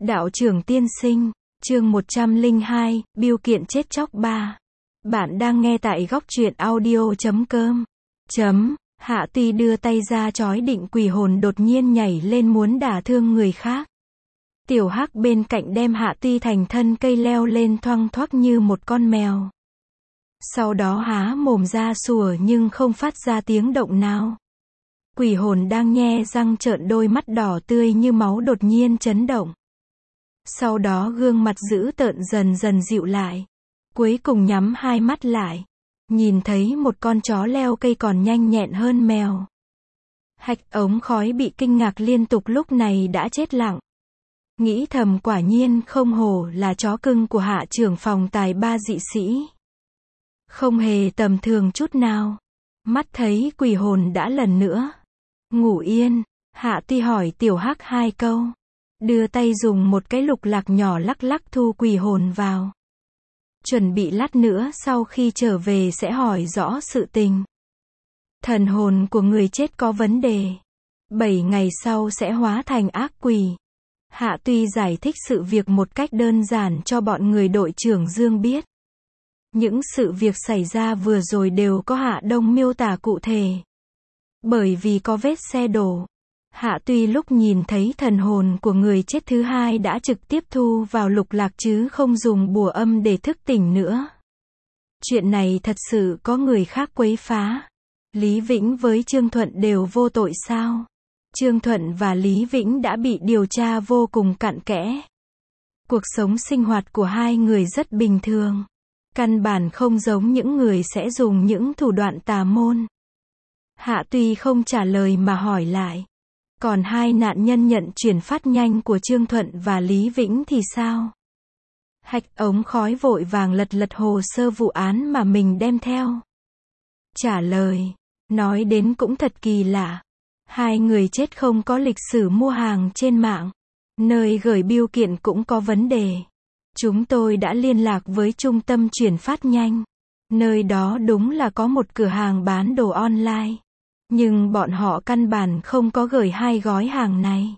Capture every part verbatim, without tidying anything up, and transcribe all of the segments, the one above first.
Đạo trưởng tiên sinh, chương một trăm lẻ hai, bưu kiện chết chóc ba. Bạn đang nghe tại góc truyện audio chấm com. Chấm, Hạ Tuy đưa tay ra chói định quỷ hồn đột nhiên nhảy lên muốn đả thương người khác. Tiểu Hắc bên cạnh đem Hạ Tuy thành thân cây leo lên thoăn thoắt như một con mèo. Sau đó há mồm ra sủa nhưng không phát ra tiếng động nào. Quỷ hồn đang nhe răng trợn đôi mắt đỏ tươi như máu đột nhiên chấn động. Sau đó gương mặt dữ tợn dần dần dịu lại. Cuối cùng nhắm hai mắt lại. Nhìn thấy một con chó leo cây còn nhanh nhẹn hơn mèo. Hạch ống khói bị kinh ngạc liên tục lúc này đã chết lặng. Nghĩ thầm quả nhiên không hổ là chó cưng của hạ trưởng phòng tài ba dị sĩ. Không hề tầm thường chút nào. Mắt thấy quỷ hồn đã lần nữa ngủ yên, Hạ Tuy hỏi Tiểu Hắc hai câu. Đưa tay dùng một cái lục lạc nhỏ lắc lắc thu quỷ hồn vào. Chuẩn bị lát nữa sau khi trở về sẽ hỏi rõ sự tình. Thần hồn của người chết có vấn đề. Bảy ngày sau sẽ hóa thành ác quỷ. Hạ Tuy giải thích sự việc một cách đơn giản cho bọn người đội trưởng Dương biết. Những sự việc xảy ra vừa rồi đều có Hạ Đông miêu tả cụ thể. Bởi vì có vết xe đổ. Hạ Tuy lúc nhìn thấy thần hồn của người chết thứ hai đã trực tiếp thu vào lục lạc chứ không dùng bùa âm để thức tỉnh nữa. Chuyện này thật sự có người khác quấy phá. Lý Vĩnh với Trương Thuận đều vô tội sao? Trương Thuận và Lý Vĩnh đã bị điều tra vô cùng cặn kẽ. Cuộc sống sinh hoạt của hai người rất bình thường. Căn bản không giống những người sẽ dùng những thủ đoạn tà môn. Hạ Tuy không trả lời mà hỏi lại. Còn hai nạn nhân nhận chuyển phát nhanh của Trương Thuận và Lý Vĩnh thì sao? Hạch ống khói vội vàng lật lật hồ sơ vụ án mà mình đem theo. Trả lời. Nói đến cũng thật kỳ lạ. Hai người chết không có lịch sử mua hàng trên mạng. Nơi gửi bưu kiện cũng có vấn đề. Chúng tôi đã liên lạc với trung tâm chuyển phát nhanh. Nơi đó đúng là có một cửa hàng bán đồ online. Nhưng bọn họ căn bản không có gửi hai gói hàng này.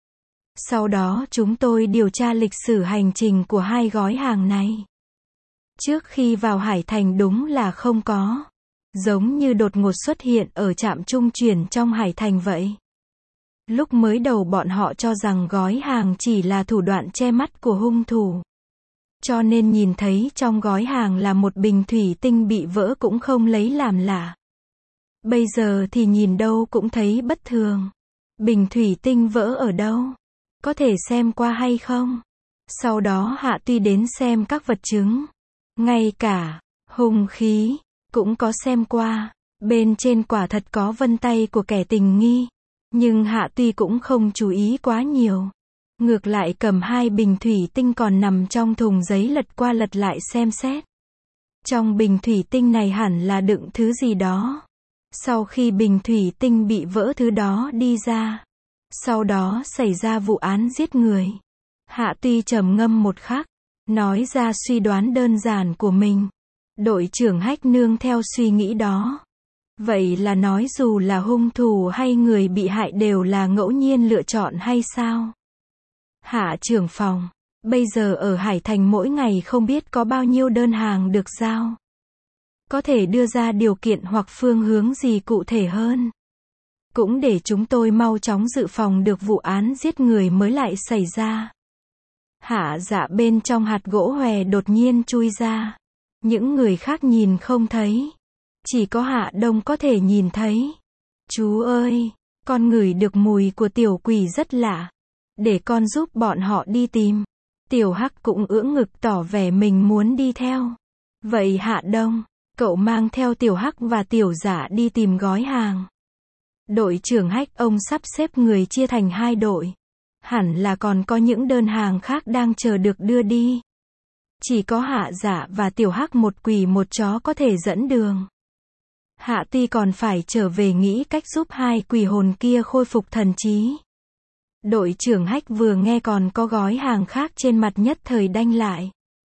Sau đó chúng tôi điều tra lịch sử hành trình của hai gói hàng này. Trước khi vào Hải Thành đúng là không có. Giống như đột ngột xuất hiện ở trạm trung chuyển trong Hải Thành vậy. Lúc mới đầu bọn họ cho rằng gói hàng chỉ là thủ đoạn che mắt của hung thủ. Cho nên nhìn thấy trong gói hàng là một bình thủy tinh bị vỡ cũng không lấy làm lạ. Bây giờ thì nhìn đâu cũng thấy bất thường. Bình thủy tinh vỡ ở đâu? Có thể xem qua hay không? Sau đó Hạ Tuy đến xem các vật chứng. Ngay cả hung khí cũng có xem qua. Bên trên quả thật có vân tay của kẻ tình nghi. Nhưng Hạ Tuy cũng không chú ý quá nhiều. Ngược lại cầm hai bình thủy tinh còn nằm trong thùng giấy lật qua lật lại xem xét. Trong bình thủy tinh này hẳn là đựng thứ gì đó. Sau khi bình thủy tinh bị vỡ thứ đó đi ra. Sau đó xảy ra vụ án giết người. Hạ Tuy trầm ngâm một khắc. Nói ra suy đoán đơn giản của mình. Đội trưởng Hách nương theo suy nghĩ đó. Vậy là nói dù là hung thủ hay người bị hại đều là ngẫu nhiên lựa chọn hay sao? Hạ trưởng phòng. Bây giờ ở Hải Thành mỗi ngày không biết có bao nhiêu đơn hàng được giao. Có thể đưa ra điều kiện hoặc phương hướng gì cụ thể hơn. Cũng để chúng tôi mau chóng dự phòng được vụ án giết người mới lại xảy ra. Hạ Dạ bên trong hạt gỗ hòe đột nhiên chui ra. Những người khác nhìn không thấy. Chỉ có Hạ Đông có thể nhìn thấy. Chú ơi, con ngửi được mùi của tiểu quỷ rất lạ. Để con giúp bọn họ đi tìm. Tiểu Hắc cũng ưỡn ngực tỏ vẻ mình muốn đi theo. Vậy Hạ Đông, cậu mang theo Tiểu Hắc và Tiểu Dạ đi tìm gói hàng. Đội trưởng Hách ông sắp xếp người chia thành hai đội. Hẳn là còn có những đơn hàng khác đang chờ được đưa đi. Chỉ có Hạ Dạ và Tiểu Hắc một quỷ một chó có thể dẫn đường. Hạ Tuy còn phải trở về nghĩ cách giúp hai quỷ hồn kia khôi phục thần trí. Đội trưởng Hách vừa nghe còn có gói hàng khác trên mặt nhất thời đanh lại.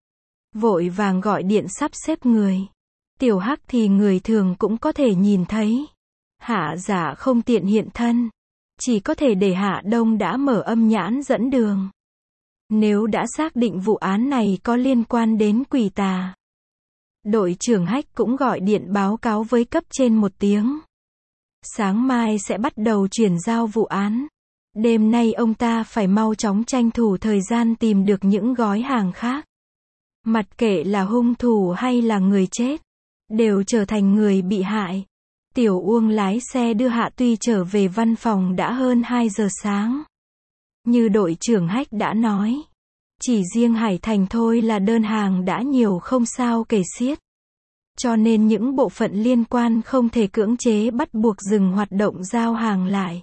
Vội vàng gọi điện sắp xếp người. Tiểu Hắc thì người thường cũng có thể nhìn thấy. Hạ Dạ không tiện hiện thân. Chỉ có thể để Hạ Đông đã mở âm nhãn dẫn đường. Nếu đã xác định vụ án này có liên quan đến quỷ tà, đội trưởng Hách cũng gọi điện báo cáo với cấp trên một tiếng. Sáng mai sẽ bắt đầu chuyển giao vụ án. Đêm nay ông ta phải mau chóng tranh thủ thời gian tìm được những gói hàng khác. Mặc kệ là hung thủ hay là người chết, đều trở thành người bị hại. Tiểu Uông lái xe đưa Hạ Tuy trở về văn phòng đã hơn hai giờ sáng. Như đội trưởng Hách đã nói, chỉ riêng Hải Thành thôi là đơn hàng đã nhiều không sao kể xiết. Cho nên những bộ phận liên quan không thể cưỡng chế bắt buộc dừng hoạt động giao hàng lại.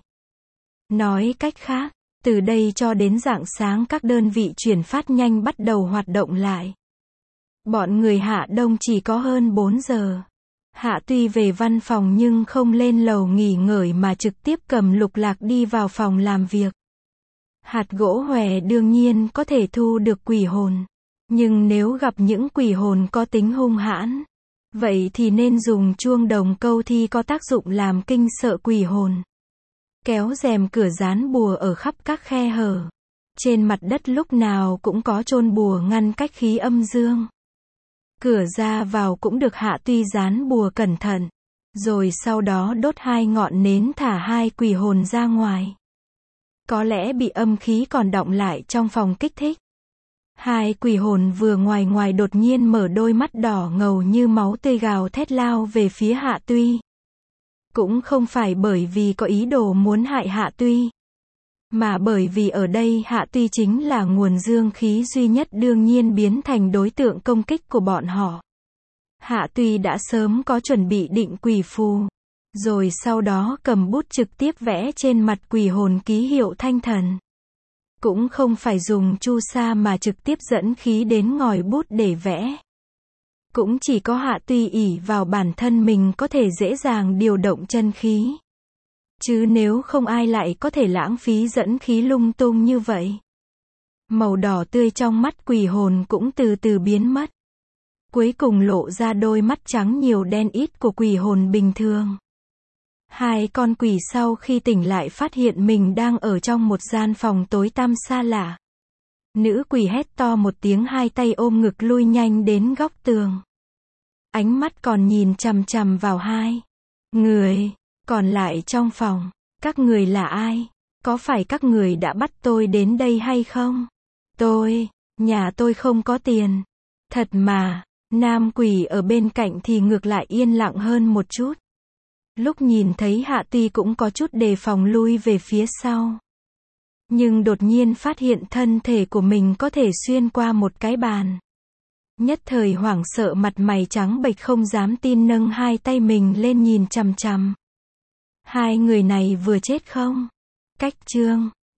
Nói cách khác, từ đây cho đến rạng sáng các đơn vị chuyển phát nhanh bắt đầu hoạt động lại. Bọn người Hạ Đông chỉ có hơn bốn giờ. Hạ Tuy về văn phòng nhưng không lên lầu nghỉ ngơi mà trực tiếp cầm lục lạc đi vào phòng làm việc. Hạt gỗ hòe đương nhiên có thể thu được quỷ hồn. Nhưng nếu gặp những quỷ hồn có tính hung hãn, vậy thì nên dùng chuông đồng câu thi có tác dụng làm kinh sợ quỷ hồn. Kéo rèm cửa dán bùa ở khắp các khe hở. Trên mặt đất lúc nào cũng có chôn bùa ngăn cách khí âm dương. Cửa ra vào cũng được Hạ Tuy dán bùa cẩn thận. Rồi sau đó đốt hai ngọn nến thả hai quỷ hồn ra ngoài. Có lẽ bị âm khí còn đọng lại trong phòng kích thích. Hai quỷ hồn vừa ngoài ngoài đột nhiên mở đôi mắt đỏ ngầu như máu tươi gào thét lao về phía Hạ Tuy. Cũng không phải bởi vì có ý đồ muốn hại Hạ Tuy, mà bởi vì ở đây Hạ Tuy chính là nguồn dương khí duy nhất đương nhiên biến thành đối tượng công kích của bọn họ. Hạ Tuy đã sớm có chuẩn bị định quỷ phù, rồi sau đó cầm bút trực tiếp vẽ trên mặt quỷ hồn ký hiệu thanh thần. Cũng không phải dùng chu sa mà trực tiếp dẫn khí đến ngòi bút để vẽ. Cũng chỉ có Hạ Tuy ỷ vào bản thân mình có thể dễ dàng điều động chân khí. Chứ nếu không ai lại có thể lãng phí dẫn khí lung tung như vậy. Màu đỏ tươi trong mắt quỷ hồn cũng từ từ biến mất. Cuối cùng lộ ra đôi mắt trắng nhiều đen ít của quỷ hồn bình thường. Hai con quỷ sau khi tỉnh lại phát hiện mình đang ở trong một gian phòng tối tăm xa lạ. Nữ quỷ hét to một tiếng, hai tay ôm ngực lui nhanh đến góc tường. Ánh mắt còn nhìn chằm chằm vào hai người còn lại trong phòng. Các người là ai? Có phải các người đã bắt tôi đến đây hay không? Tôi, nhà tôi không có tiền. Thật mà, nam quỷ ở bên cạnh thì ngược lại yên lặng hơn một chút. Lúc nhìn thấy Hạ Tuy cũng có chút đề phòng lui về phía sau. Nhưng đột nhiên phát hiện thân thể của mình có thể xuyên qua một cái bàn. Nhất thời hoảng sợ mặt mày trắng bệch không dám tin nâng hai tay mình lên nhìn chằm chằm. Hai người này vừa chết không? Cách chương